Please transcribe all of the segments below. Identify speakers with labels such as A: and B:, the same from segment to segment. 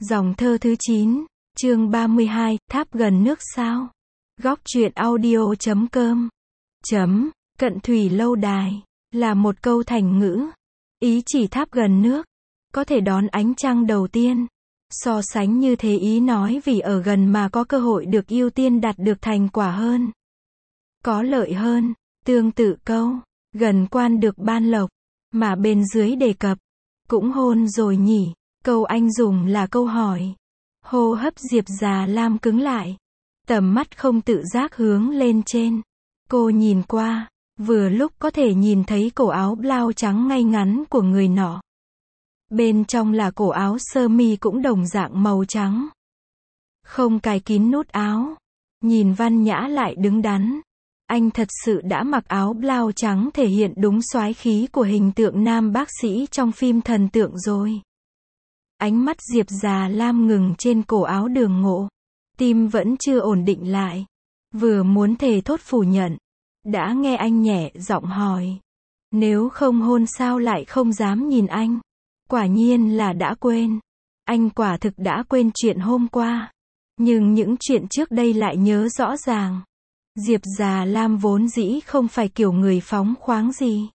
A: Dòng thơ thứ 9, chương 32, tháp gần nước sao? Góc truyện audio.com. Cận thủy lâu đài, là một câu thành ngữ. Ý chỉ tháp gần nước, có thể đón ánh trăng đầu tiên. So sánh như thế ý nói vì ở gần mà có cơ hội được ưu tiên đạt được thành quả hơn. Có lợi hơn, tương tự câu, gần quan được ban lộc, mà bên dưới đề cập, cũng hôn rồi nhỉ. Câu anh dùng là câu hỏi. Hô hấp Diệp Già Lam cứng lại. Tầm mắt không tự giác hướng lên trên. Cô nhìn qua, vừa lúc có thể nhìn thấy cổ áo blau trắng ngay ngắn của người nọ. Bên trong là cổ áo sơ mi cũng đồng dạng màu trắng. Không cài kín nút áo. Nhìn văn nhã lại đứng đắn. Anh thật sự đã mặc áo blau trắng thể hiện đúng soái khí của hình tượng nam bác sĩ trong phim thần tượng rồi. Ánh mắt Diệp Già Lam ngừng trên cổ áo Đường Ngộ. Tim vẫn chưa ổn định lại. Vừa muốn thề thốt phủ nhận. Đã nghe anh nhẹ giọng hỏi. Nếu không hôn sao lại không dám nhìn anh? Quả nhiên là đã quên. Anh quả thực đã quên chuyện hôm qua. Nhưng những chuyện trước đây lại nhớ rõ ràng. Diệp Già Lam vốn dĩ không phải kiểu người phóng khoáng gì.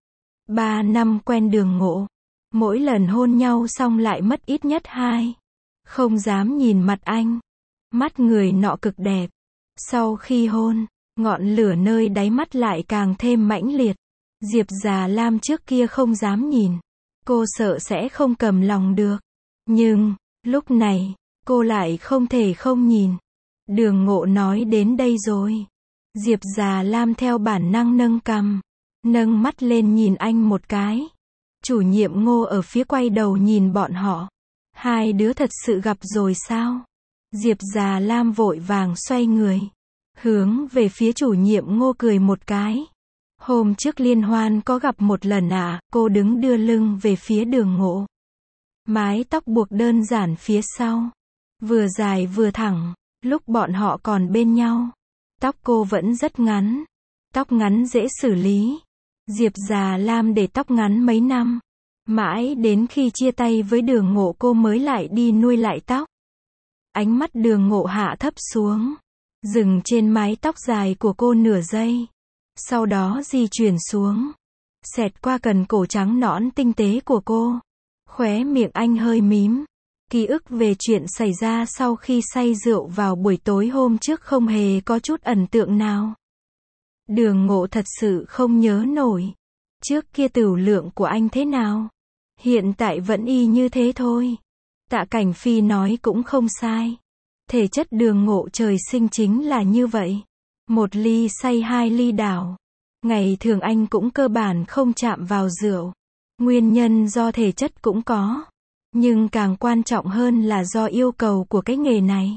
A: 3 năm quen Đường Ngộ. Mỗi lần hôn nhau xong lại mất ít nhất 2. Không dám nhìn mặt anh. Mắt người nọ cực đẹp. Sau khi hôn, ngọn lửa nơi đáy mắt lại càng thêm mãnh liệt. Diệp Già Lam trước kia không dám nhìn. Cô sợ sẽ không cầm lòng được. Nhưng, lúc này, cô lại không thể không nhìn. Đường Ngộ nói đến đây rồi. Diệp Già Lam theo bản năng nâng cằm. Nâng mắt lên nhìn anh một cái. Chủ nhiệm Ngô ở phía quay đầu nhìn bọn họ. Hai đứa thật sự gặp rồi sao? Diệp Già Lam vội vàng xoay người. Hướng về phía chủ nhiệm Ngô cười một cái. Hôm trước liên hoan có gặp một lần à? Cô đứng đưa lưng về phía Đường Ngộ. Mái tóc buộc đơn giản phía sau. Vừa dài vừa thẳng. Lúc bọn họ còn bên nhau. Tóc cô vẫn rất ngắn. Tóc ngắn dễ xử lý. Diệp Già Lam để tóc ngắn mấy năm. Mãi đến khi chia tay với Đường Ngộ cô mới lại đi nuôi lại tóc. Ánh mắt Đường Ngộ hạ thấp xuống. Dừng trên mái tóc dài của cô nửa giây. Sau đó di chuyển xuống. Xẹt qua cần cổ trắng nõn tinh tế của cô. Khóe miệng anh hơi mím. Ký ức về chuyện xảy ra sau khi say rượu vào buổi tối hôm trước không hề có chút ấn tượng nào. Đường Ngộ thật sự không nhớ nổi. Trước kia tửu lượng của anh thế nào? Hiện tại vẫn y như thế thôi. Tạ Cảnh Phi nói cũng không sai. Thể chất Đường Ngộ trời sinh chính là như vậy. 1 ly say 2 ly đảo. Ngày thường anh cũng cơ bản không chạm vào rượu. Nguyên nhân do thể chất cũng có. Nhưng càng quan trọng hơn là do yêu cầu của cái nghề này.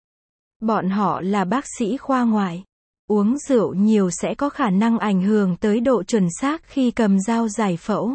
A: Bọn họ là bác sĩ khoa ngoại. Uống rượu nhiều sẽ có khả năng ảnh hưởng tới độ chuẩn xác khi cầm dao giải phẫu.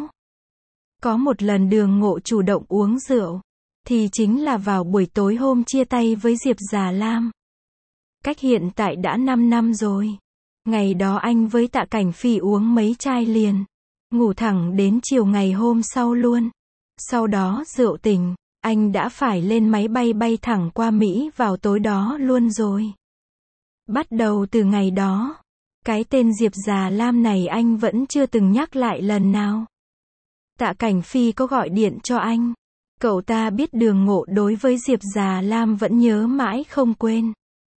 A: Có một lần Đường Ngộ chủ động uống rượu. Thì chính là vào buổi tối hôm chia tay với Diệp Già Lam. Cách hiện tại đã 5 năm rồi. Ngày đó anh với Tạ Cảnh Phi uống mấy chai liền. Ngủ thẳng đến chiều ngày hôm sau luôn. Sau đó rượu tỉnh, anh đã phải lên máy bay bay thẳng qua Mỹ vào tối đó luôn rồi. Bắt đầu từ ngày đó, cái tên Diệp Già Lam này anh vẫn chưa từng nhắc lại lần nào. Tạ Cảnh Phi có gọi điện cho anh. Cậu ta biết Đường Ngộ đối với Diệp Già Lam vẫn nhớ mãi không quên.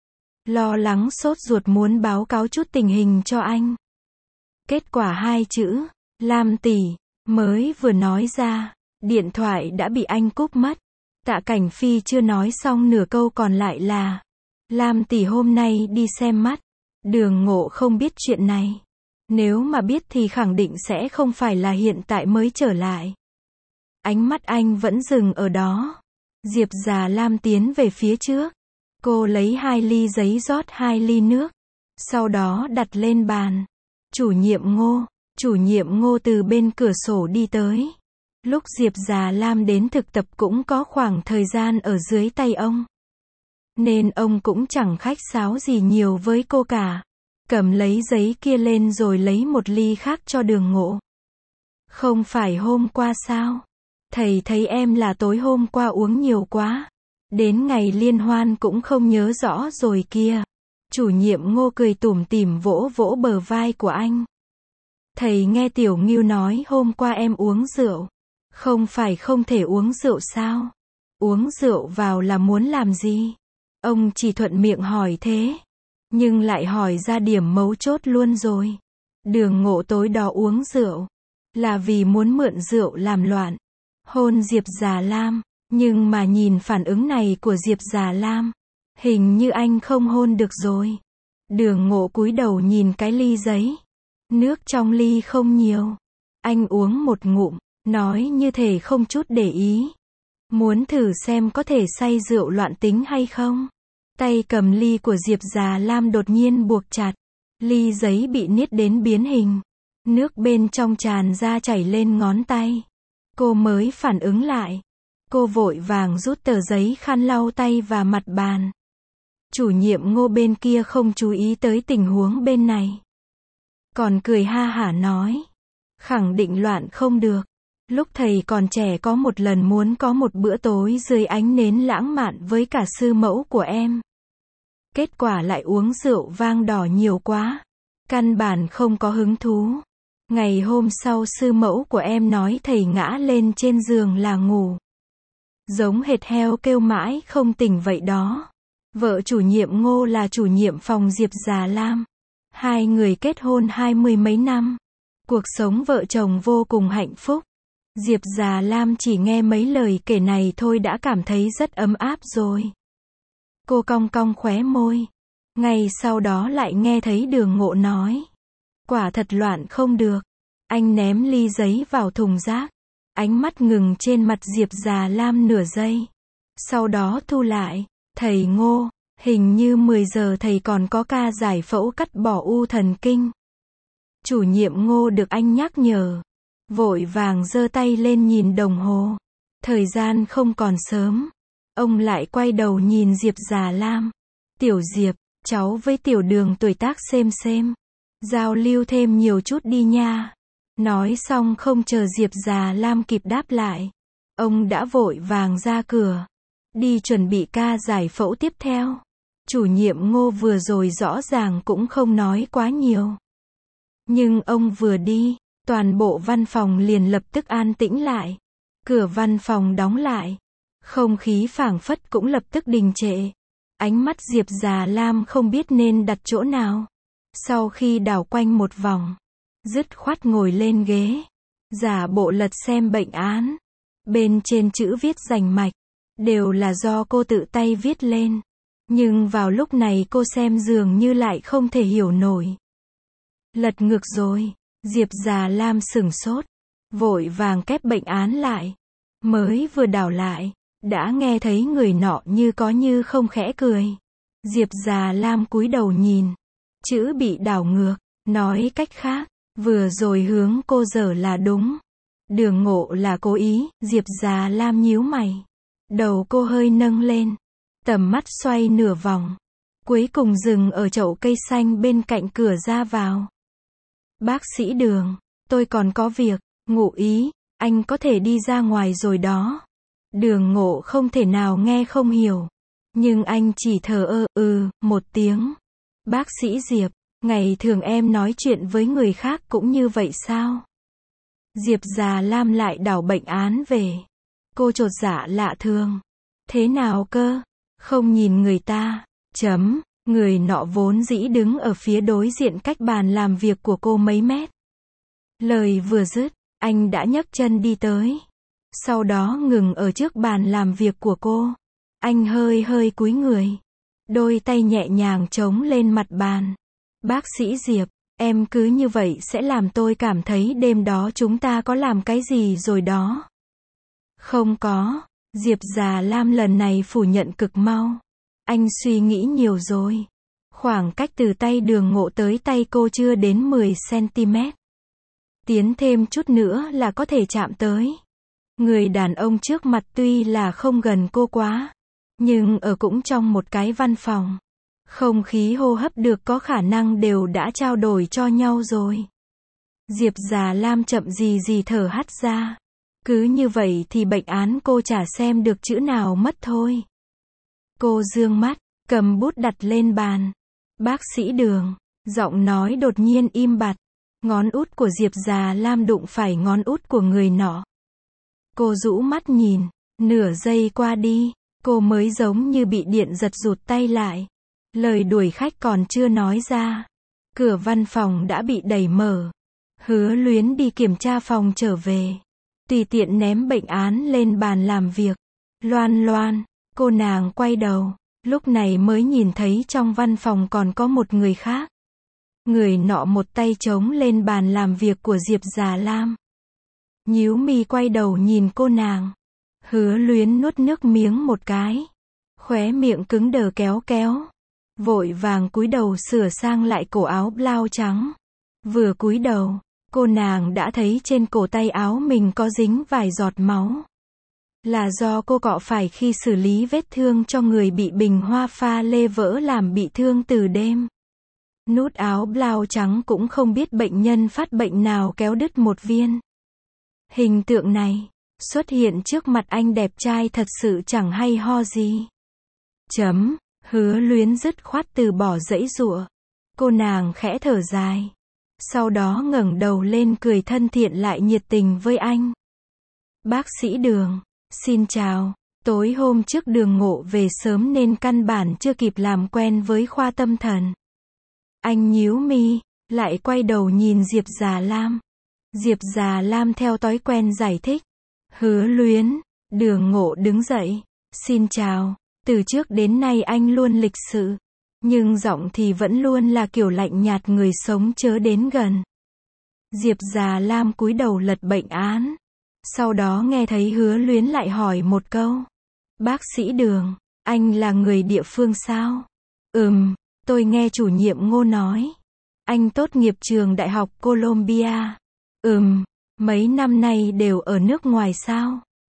A: Lo lắng sốt ruột muốn báo cáo chút tình hình cho anh. Kết quả 2 chữ, Lam tỷ, mới vừa nói ra, điện thoại đã bị anh cúp mất. Tạ Cảnh Phi chưa nói xong nửa câu còn lại là, Lam tỷ hôm nay đi xem mắt. Đường Ngộ không biết chuyện này. Nếu mà biết thì khẳng định sẽ không phải là hiện tại mới trở lại. Ánh mắt anh vẫn dừng ở đó. Diệp Già Lam tiến về phía trước. Cô lấy 2 ly giấy rót 2 ly nước. Sau đó đặt lên bàn. Chủ nhiệm Ngô từ bên cửa sổ đi tới. Lúc Diệp Già Lam đến thực tập cũng có khoảng thời gian ở dưới tay ông. Nên ông cũng chẳng khách sáo gì nhiều với cô cả. Cầm lấy giấy kia lên rồi lấy một ly khác cho Đường Ngộ. Không phải hôm qua sao? Thầy thấy em là tối hôm qua uống nhiều quá. Đến ngày liên hoan cũng không nhớ rõ rồi kia. Chủ nhiệm Ngô cười tủm tỉm vỗ vỗ bờ vai của anh. Thầy nghe Tiểu Ngưu nói hôm qua em uống rượu. Không phải không thể uống rượu sao? Uống rượu vào là muốn làm gì? Ông chỉ thuận miệng hỏi thế. Nhưng lại hỏi ra điểm mấu chốt luôn rồi. Đường Ngộ tối đó uống rượu. Là vì muốn mượn rượu làm loạn. Hôn Diệp Già Lam. Nhưng mà nhìn phản ứng này của Diệp Già Lam. Hình như anh không hôn được rồi. Đường Ngộ cúi đầu nhìn cái ly giấy. Nước trong ly không nhiều. Anh uống một ngụm, nói như thể không chút để ý. Muốn thử xem có thể say rượu loạn tính hay không. Tay cầm ly của Diệp Già Lam đột nhiên buộc chặt. Ly giấy bị niết đến biến hình. Nước bên trong tràn ra chảy lên ngón tay. Cô mới phản ứng lại. Cô vội vàng rút tờ giấy khăn lau tay và mặt bàn. Chủ nhiệm Ngô bên kia không chú ý tới tình huống bên này. Còn cười ha hả nói. Khẳng định loạn không được. Lúc thầy còn trẻ có một lần muốn có một bữa tối dưới ánh nến lãng mạn với cả sư mẫu của em. Kết quả lại uống rượu vang đỏ nhiều quá. Căn bản không có hứng thú. Ngày hôm sau sư mẫu của em nói thầy ngã lên trên giường là ngủ. Giống hệt heo kêu mãi không tỉnh vậy đó. Vợ chủ nhiệm Ngô là chủ nhiệm phòng Diệp Già Lam. Hai người kết hôn 20 mấy năm. Cuộc sống vợ chồng vô cùng hạnh phúc. Diệp Già Lam chỉ nghe mấy lời kể này thôi đã cảm thấy rất ấm áp rồi. Cô cong cong khóe môi. Ngay sau đó lại nghe thấy Đường Ngộ nói. Quả thật loạn không được. Anh ném ly giấy vào thùng rác. Ánh mắt ngừng trên mặt Diệp Già Lam nửa giây. Sau đó thu lại. Thầy Ngô, hình như 10 giờ thầy còn có ca giải phẫu cắt bỏ u thần kinh. Chủ nhiệm Ngô được anh nhắc nhở. Vội vàng giơ tay lên nhìn đồng hồ. Thời gian không còn sớm. Ông lại quay đầu nhìn Diệp Già Lam. Tiểu Diệp, cháu với Tiểu Đường tuổi tác xem. Giao lưu thêm nhiều chút đi nha. Nói xong không chờ Diệp Già Lam kịp đáp lại. Ông đã vội vàng ra cửa. Đi chuẩn bị ca giải phẫu tiếp theo. Chủ nhiệm Ngô vừa rồi rõ ràng cũng không nói quá nhiều. Nhưng ông vừa đi, toàn bộ văn phòng liền lập tức an tĩnh lại. Cửa văn phòng đóng lại. Không khí phảng phất cũng lập tức đình trệ. Ánh mắt Diệp Già Lam không biết nên đặt chỗ nào. Sau khi đảo quanh một vòng, dứt khoát ngồi lên ghế. Giả bộ lật xem bệnh án. Bên trên chữ viết rành mạch. Đều là do cô tự tay viết lên. Nhưng vào lúc này cô xem dường như lại không thể hiểu nổi. Lật ngược rồi. Diệp Già Lam sửng sốt. Vội vàng kép bệnh án lại. Mới vừa đảo lại. Đã nghe thấy người nọ như có như không khẽ cười. Diệp Già Lam cúi đầu nhìn. Chữ bị đảo ngược. Nói cách khác. Vừa rồi hướng cô dở là đúng. Đường Ngộ là cố ý. Diệp Già Lam nhíu mày. Đầu cô hơi nâng lên. Tầm mắt xoay nửa vòng. Cuối cùng dừng ở chậu cây xanh bên cạnh cửa ra vào. Bác sĩ Đường, tôi còn có việc. Ngụ ý, anh có thể đi ra ngoài rồi đó. Đường Ngộ không thể nào nghe không hiểu. Nhưng anh chỉ thờ một tiếng. Bác sĩ Diệp, ngày thường em nói chuyện với người khác cũng như vậy sao? Diệp Già Lam lại đảo bệnh án về. Cô chột dạ lạ thường. Thế nào cơ? Không nhìn người ta. Người nọ vốn dĩ đứng ở phía đối diện cách bàn làm việc của cô mấy mét. Lời vừa dứt, anh đã nhấc chân đi tới. Sau đó ngừng ở trước bàn làm việc của cô. Anh hơi cúi người. Đôi tay nhẹ nhàng chống lên mặt bàn. Bác sĩ Diệp, em cứ như vậy sẽ làm tôi cảm thấy đêm đó chúng ta có làm cái gì rồi đó. Không có. Diệp Già Lam lần này phủ nhận cực mau. Anh suy nghĩ nhiều rồi. Khoảng cách từ tay Đường Ngộ tới tay cô chưa đến 10cm. Tiến thêm chút nữa là có thể chạm tới. Người đàn ông trước mặt tuy là không gần cô quá, nhưng ở cũng trong một cái văn phòng. Không khí hô hấp được có khả năng đều đã trao đổi cho nhau rồi. Diệp Già Lam chậm gì thở hắt ra. Cứ như vậy thì bệnh án cô chả xem được chữ nào mất thôi. Cô dương mắt, cầm bút đặt lên bàn. Bác sĩ Đường. Giọng nói đột nhiên im bặt. Ngón út của Diệp Già Lam đụng phải ngón út của người nọ. Cô rũ mắt nhìn. Nửa giây qua đi, cô mới giống như bị điện giật rụt tay lại. Lời đuổi khách còn chưa nói ra. Cửa văn phòng đã bị đẩy mở. Hứa Luyến đi kiểm tra phòng trở về. Tùy tiện ném bệnh án lên bàn làm việc. Loan Loan, cô nàng quay đầu. Lúc này mới nhìn thấy trong văn phòng còn có một người khác. Người nọ một tay chống lên bàn làm việc của Diệp Già Lam. Nhíu mi quay đầu nhìn cô nàng. Hứa Luyến nuốt nước miếng một cái. Khóe miệng cứng đờ kéo kéo. Vội vàng cúi đầu sửa sang lại cổ áo blau trắng. Vừa cúi đầu, cô nàng đã thấy trên cổ tay áo mình có dính vài giọt máu. Là do cô cọ phải khi xử lý vết thương cho người bị bình hoa pha lê vỡ làm bị thương từ đêm. Nút áo blau trắng cũng không biết bệnh nhân phát bệnh nào kéo đứt một viên. Hình tượng này xuất hiện trước mặt anh đẹp trai thật sự chẳng hay ho gì. Hứa Luyến dứt khoát từ bỏ giãy giụa. Cô nàng khẽ thở dài. Sau đó ngẩng đầu lên cười thân thiện lại nhiệt tình với anh. Bác sĩ Đường, xin chào. Tối hôm trước Đường Ngộ về sớm nên căn bản chưa kịp làm quen với khoa tâm thần. Anh nhíu mi, lại quay đầu nhìn Diệp Già Lam. Diệp Già Lam theo thói quen giải thích. Hứa Luyến, Đường Ngộ đứng dậy. Xin chào. Từ trước đến nay anh luôn lịch sự. Nhưng giọng thì vẫn luôn là kiểu lạnh nhạt người sống chớ đến gần. Diệp Già Lam cúi đầu lật bệnh án. Sau đó nghe thấy Hứa Luyến lại hỏi một câu. Bác sĩ Đường, anh là người địa phương sao? Tôi nghe chủ nhiệm Ngô nói. Anh tốt nghiệp trường Đại học Columbia. Mấy năm nay đều ở nước ngoài sao?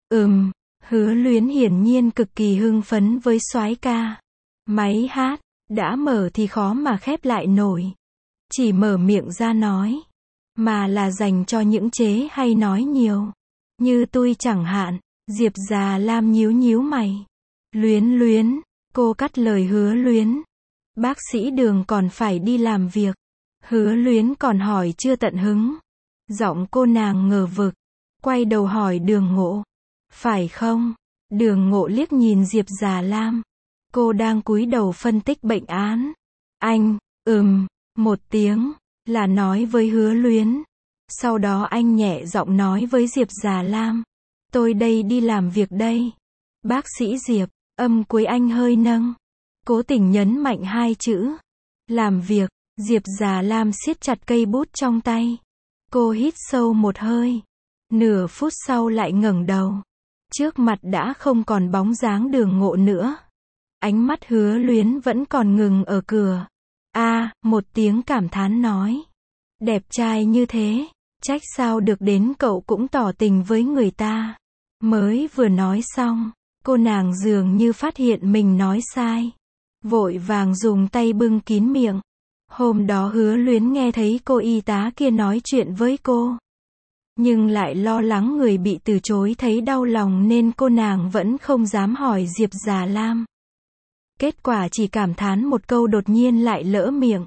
A: Hứa Luyến hiển nhiên cực kỳ hưng phấn với soái ca. Máy hát, đã mở thì khó mà khép lại nổi. Chỉ mở miệng ra nói. Mà là dành cho những chế hay nói nhiều. Như tôi chẳng hạn. Diệp Già Lam nhíu nhíu mày. Luyến, cô cắt lời Hứa Luyến. Bác sĩ Đường còn phải đi làm việc. Hứa Luyến còn hỏi chưa tận hứng. Giọng cô nàng ngờ vực. Quay đầu hỏi Đường Ngộ. Phải không? Đường Ngộ liếc nhìn Diệp Già Lam. Cô đang cúi đầu phân tích bệnh án. Anh, một tiếng, là nói với Hứa Luyến. Sau đó anh nhẹ giọng nói với Diệp Già Lam. Tôi đây đi làm việc đây. Bác sĩ Diệp, âm cuối anh hơi nâng. Cố tình nhấn mạnh hai chữ. Làm việc. Diệp Già Lam siết chặt cây bút trong tay. Cô hít sâu một hơi. Nửa phút sau lại ngẩng đầu. Trước mặt đã không còn bóng dáng Đường Ngộ nữa. Ánh mắt Hứa Luyến vẫn còn ngừng ở cửa. Một tiếng cảm thán nói. Đẹp trai như thế, trách sao được đến cậu cũng tỏ tình với người ta. Mới vừa nói xong, cô nàng dường như phát hiện mình nói sai. Vội vàng dùng tay bưng kín miệng. Hôm đó Hứa Luyến nghe thấy cô y tá kia nói chuyện với cô. Nhưng lại lo lắng người bị từ chối thấy đau lòng nên cô nàng vẫn không dám hỏi Diệp Già Lam. Kết quả chỉ cảm thán một câu đột nhiên lại lỡ miệng.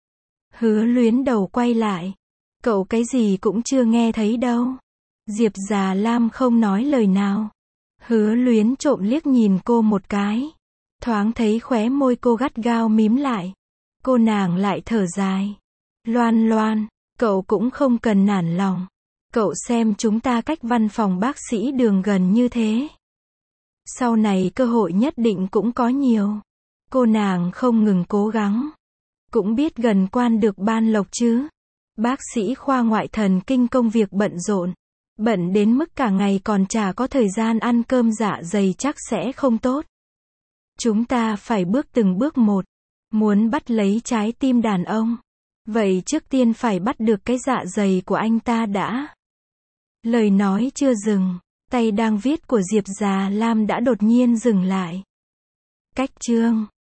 A: Hứa Luyến đầu quay lại. Cậu cái gì cũng chưa nghe thấy đâu. Diệp Già Lam không nói lời nào. Hứa Luyến trộm liếc nhìn cô một cái. Thoáng thấy khóe môi cô gắt gao mím lại. Cô nàng lại thở dài. Loan, cậu cũng không cần nản lòng. Cậu xem chúng ta cách văn phòng bác sĩ Đường gần như thế. Sau này cơ hội nhất định cũng có nhiều. Cô nàng không ngừng cố gắng. Cũng biết gần quan được ban lộc chứ. Bác sĩ khoa ngoại thần kinh công việc bận rộn. Bận đến mức cả ngày còn chả có thời gian ăn cơm, dạ dày chắc sẽ không tốt. Chúng ta phải bước từng bước một. Muốn bắt lấy trái tim đàn ông. Vậy trước tiên phải bắt được cái dạ dày của anh ta đã. Lời nói chưa dừng. Tay đang viết của Diệp Già Lam đã đột nhiên dừng lại. Cách chương